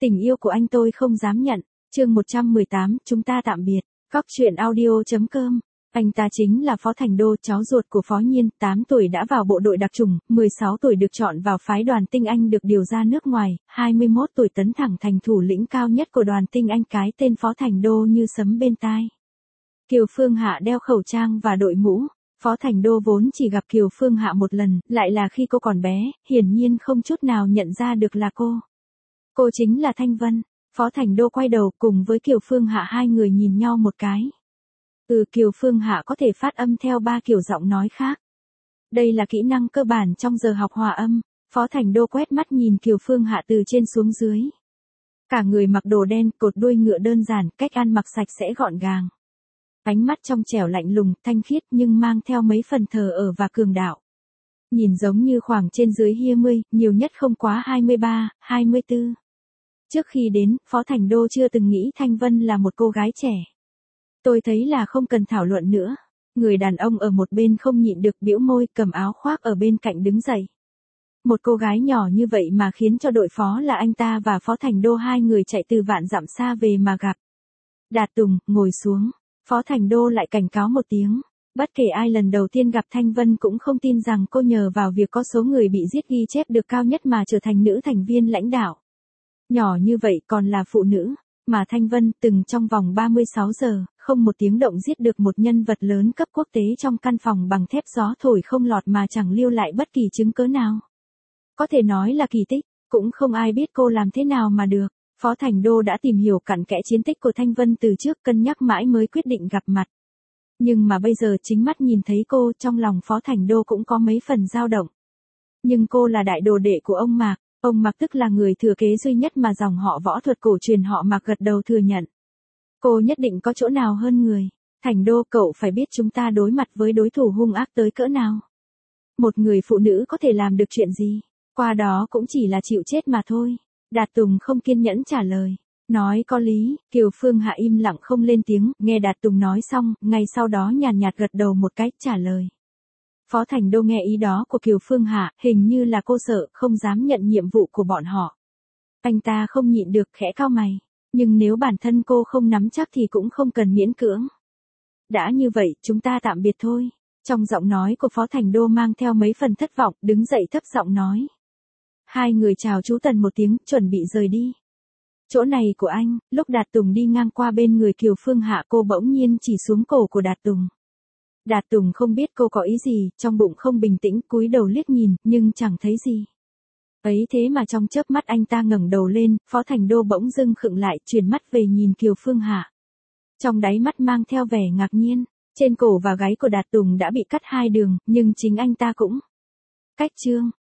Tình yêu của anh tôi không dám nhận. Chương 118, chúng ta tạm biệt. Góc truyện audio.com. Anh ta chính là Phó Thành Đô, cháu ruột của Phó Nhiên, 8 tuổi đã vào bộ đội đặc chủng, 16 tuổi được chọn vào phái đoàn tinh Anh được điều ra nước ngoài, 21 tuổi tấn thẳng thành thủ lĩnh cao nhất của đoàn tinh Anh, cái tên Phó Thành Đô như sấm bên tai. Kiều Phương Hạ đeo khẩu trang và đội mũ. Phó Thành Đô vốn chỉ gặp Kiều Phương Hạ một lần, lại là khi cô còn bé, hiển nhiên không chút nào nhận ra được là cô. Cô chính là Thanh Vân. Phó Thành Đô quay đầu cùng với Kiều Phương Hạ, hai người nhìn nhau một cái. Kiều Phương Hạ có thể phát âm theo 3 kiểu giọng nói khác. Đây là kỹ năng cơ bản trong giờ học hòa âm. Phó Thành Đô quét mắt nhìn Kiều Phương Hạ từ trên xuống dưới. Cả người mặc đồ đen, cột đuôi ngựa đơn giản, cách ăn mặc sạch sẽ gọn gàng. Ánh mắt trong trẻo lạnh lùng, thanh khiết nhưng mang theo mấy phần thờ ơ và cường đạo. Nhìn giống như khoảng trên dưới 20, nhiều nhất không quá 23, 24. Trước khi đến, Phó Thành Đô chưa từng nghĩ Thanh Vân là một cô gái trẻ. Tôi thấy là không cần thảo luận nữa. Người đàn ông ở một bên không nhịn được bĩu môi, cầm áo khoác ở bên cạnh đứng dậy. Một cô gái nhỏ như vậy mà khiến cho đội phó là anh ta và Phó Thành Đô, hai người chạy từ vạn dặm xa về mà gặp. Đạt Tùng, ngồi xuống. Phó Thành Đô lại cảnh cáo một tiếng. Bất kể ai lần đầu tiên gặp Thanh Vân cũng không tin rằng cô nhờ vào việc có số người bị giết ghi chép được cao nhất mà trở thành nữ thành viên lãnh đạo. Nhỏ như vậy còn là phụ nữ, mà Thanh Vân từng trong vòng 36 giờ, không một tiếng động giết được một nhân vật lớn cấp quốc tế trong căn phòng bằng thép gió thổi không lọt mà chẳng lưu lại bất kỳ chứng cớ nào. Có thể nói là kỳ tích, cũng không ai biết cô làm thế nào mà được. Phó Thành Đô đã tìm hiểu cặn kẽ chiến tích của Thanh Vân từ trước, cân nhắc mãi mới quyết định gặp mặt. Nhưng mà bây giờ chính mắt nhìn thấy cô, trong lòng Phó Thành Đô cũng có mấy phần dao động. Nhưng cô là đại đồ đệ của ông Mạc. Ông Mạc tức là người thừa kế duy nhất mà dòng họ võ thuật cổ truyền họ Mạc gật đầu thừa nhận. Cô nhất định có chỗ nào hơn người. Thành Đô, cậu phải biết chúng ta đối mặt với đối thủ hung ác tới cỡ nào. Một người phụ nữ có thể làm được chuyện gì, qua đó cũng chỉ là chịu chết mà thôi. Đạt Tùng không kiên nhẫn trả lời. Nói có lý. Kiều Phương Hạ im lặng không lên tiếng, nghe Đạt Tùng nói xong, ngay sau đó nhàn nhạt gật đầu một cái, trả lời. Phó Thành Đô nghe ý đó của Kiều Phương Hạ, hình như là cô sợ, không dám nhận nhiệm vụ của bọn họ. Anh ta không nhịn được khẽ cau mày, nhưng nếu bản thân cô không nắm chắc thì cũng không cần miễn cưỡng. Đã như vậy, chúng ta tạm biệt thôi. Trong giọng nói của Phó Thành Đô mang theo mấy phần thất vọng, đứng dậy thấp giọng nói. Hai người chào chú Tần một tiếng, chuẩn bị rời đi. Chỗ này của anh. Lúc Đạt Tùng đi ngang qua bên người Kiều Phương Hạ, cô bỗng nhiên chỉ xuống cổ của Đạt Tùng. Đạt Tùng không biết cô có ý gì, trong bụng không bình tĩnh, cúi đầu liếc nhìn, nhưng chẳng thấy gì. Ấy thế mà trong chớp mắt anh ta ngẩng đầu lên, Phó Thành Đô bỗng dưng khựng lại, chuyển mắt về nhìn Kiều Phương Hạ. Trong đáy mắt mang theo vẻ ngạc nhiên, trên cổ và gáy của Đạt Tùng đã bị cắt 2 đường, nhưng chính anh ta cũng cách chương.